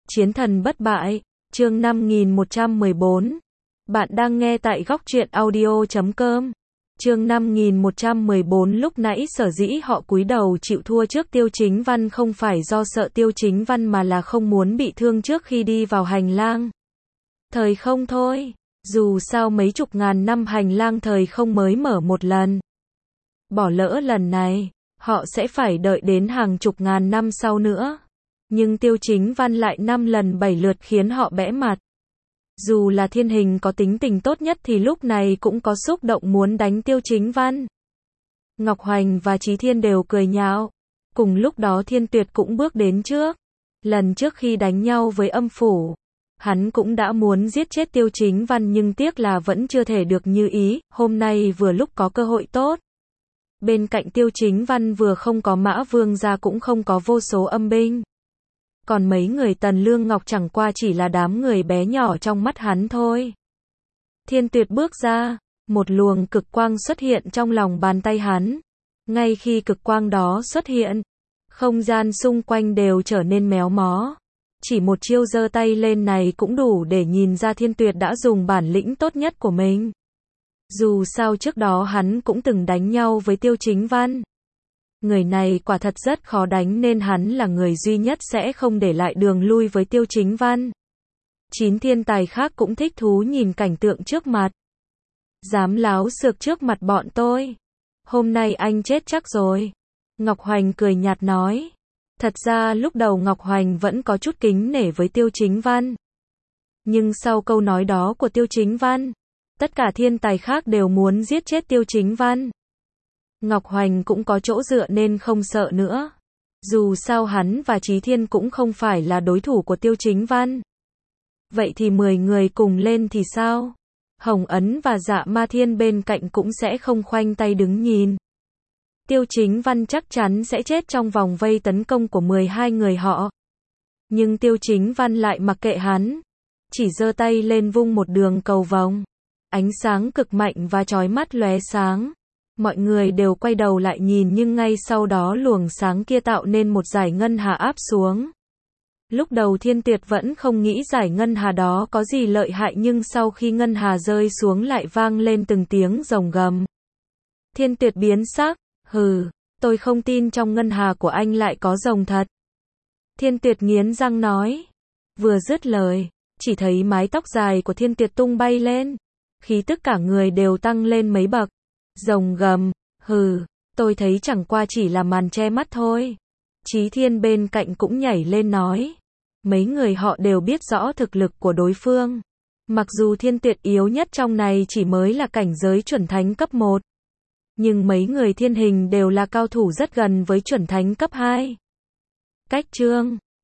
Chiến thần bất bại, chương 5114. Bạn đang nghe tại góc truyện audio.com. Chương 5114. Lúc nãy sở dĩ họ cúi đầu chịu thua trước Tiêu Chính Văn không phải do sợ Tiêu Chính Văn mà là không muốn bị thương trước khi đi vào hành lang thời không thôi. Dù sao mấy chục ngàn năm hành lang thời không mới mở một lần. Bỏ lỡ lần này, họ sẽ phải đợi đến hàng chục ngàn năm sau nữa. Nhưng Tiêu Chính Văn lại 5 lần 7 lượt khiến họ bẽ mặt. Dù là Thiên Hình có tính tình tốt nhất thì lúc này cũng có xúc động muốn đánh Tiêu Chính Văn. Ngọc Hoành và Chí Thiên đều cười nhạo. Cùng lúc đó Thiên Tuyệt cũng bước đến trước. Lần trước khi đánh nhau với Âm Phủ, hắn cũng đã muốn giết chết Tiêu Chính Văn nhưng tiếc là vẫn chưa thể được như ý, hôm nay vừa lúc có cơ hội tốt. Bên cạnh Tiêu Chính Văn vừa không có Mã Vương gia cũng không có vô số âm binh. Còn mấy người Tần Lương Ngọc chẳng qua chỉ là đám người bé nhỏ trong mắt hắn thôi. Thiên Tuyệt bước ra, một luồng cực quang xuất hiện trong lòng bàn tay hắn. Ngay khi cực quang đó xuất hiện, không gian xung quanh đều trở nên méo mó. Chỉ một chiêu giơ tay lên này cũng đủ để nhìn ra Thiên Tuyệt đã dùng bản lĩnh tốt nhất của mình. Dù sao trước đó hắn cũng từng đánh nhau với Tiêu Chính Văn. Người này quả thật rất khó đánh nên hắn là người duy nhất sẽ không để lại đường lui với Tiêu Chính Văn. 9 thiên tài khác cũng thích thú nhìn cảnh tượng trước mặt. Dám láo xược trước mặt bọn tôi. Hôm nay anh chết chắc rồi. Ngọc Hoành cười nhạt nói. Thật ra lúc đầu Ngọc Hoành vẫn có chút kính nể với Tiêu Chính Văn. Nhưng sau câu nói đó của Tiêu Chính Văn, tất cả thiên tài khác đều muốn giết chết Tiêu Chính Văn. Ngọc Hoành cũng có chỗ dựa nên không sợ nữa. Dù sao hắn và Chí Thiên cũng không phải là đối thủ của Tiêu Chính Văn. Vậy thì 10 người cùng lên thì sao? Hồng Ấn và Dạ Ma Thiên bên cạnh cũng sẽ không khoanh tay đứng nhìn. Tiêu Chính Văn chắc chắn sẽ chết trong vòng vây tấn công của 12 người họ. Nhưng Tiêu Chính Văn lại mặc kệ hắn. Chỉ giơ tay lên vung một đường cầu vồng. Ánh sáng cực mạnh và chói mắt lóe sáng. Mọi người đều quay đầu lại nhìn nhưng ngay sau đó luồng sáng kia tạo nên một dải ngân hà áp xuống. Lúc đầu Thiên Tuyệt vẫn không nghĩ dải ngân hà đó có gì lợi hại nhưng sau khi ngân hà rơi xuống lại vang lên từng tiếng rồng gầm. Thiên Tuyệt biến sắc, hừ, tôi không tin trong ngân hà của anh lại có rồng thật. Thiên Tuyệt nghiến răng nói. Vừa dứt lời, chỉ thấy mái tóc dài của Thiên Tuyệt tung bay lên. Khí tức cả người đều tăng lên mấy bậc. Rồng gầm, hừ, tôi thấy chẳng qua chỉ là màn che mắt thôi. Chí Thiên bên cạnh cũng nhảy lên nói. Mấy người họ đều biết rõ thực lực của đối phương. Mặc dù Thiên Tuyệt yếu nhất trong này chỉ mới là cảnh giới chuẩn thánh cấp 1. Nhưng mấy người Thiên Hình đều là cao thủ rất gần với chuẩn thánh cấp 2. Cách chương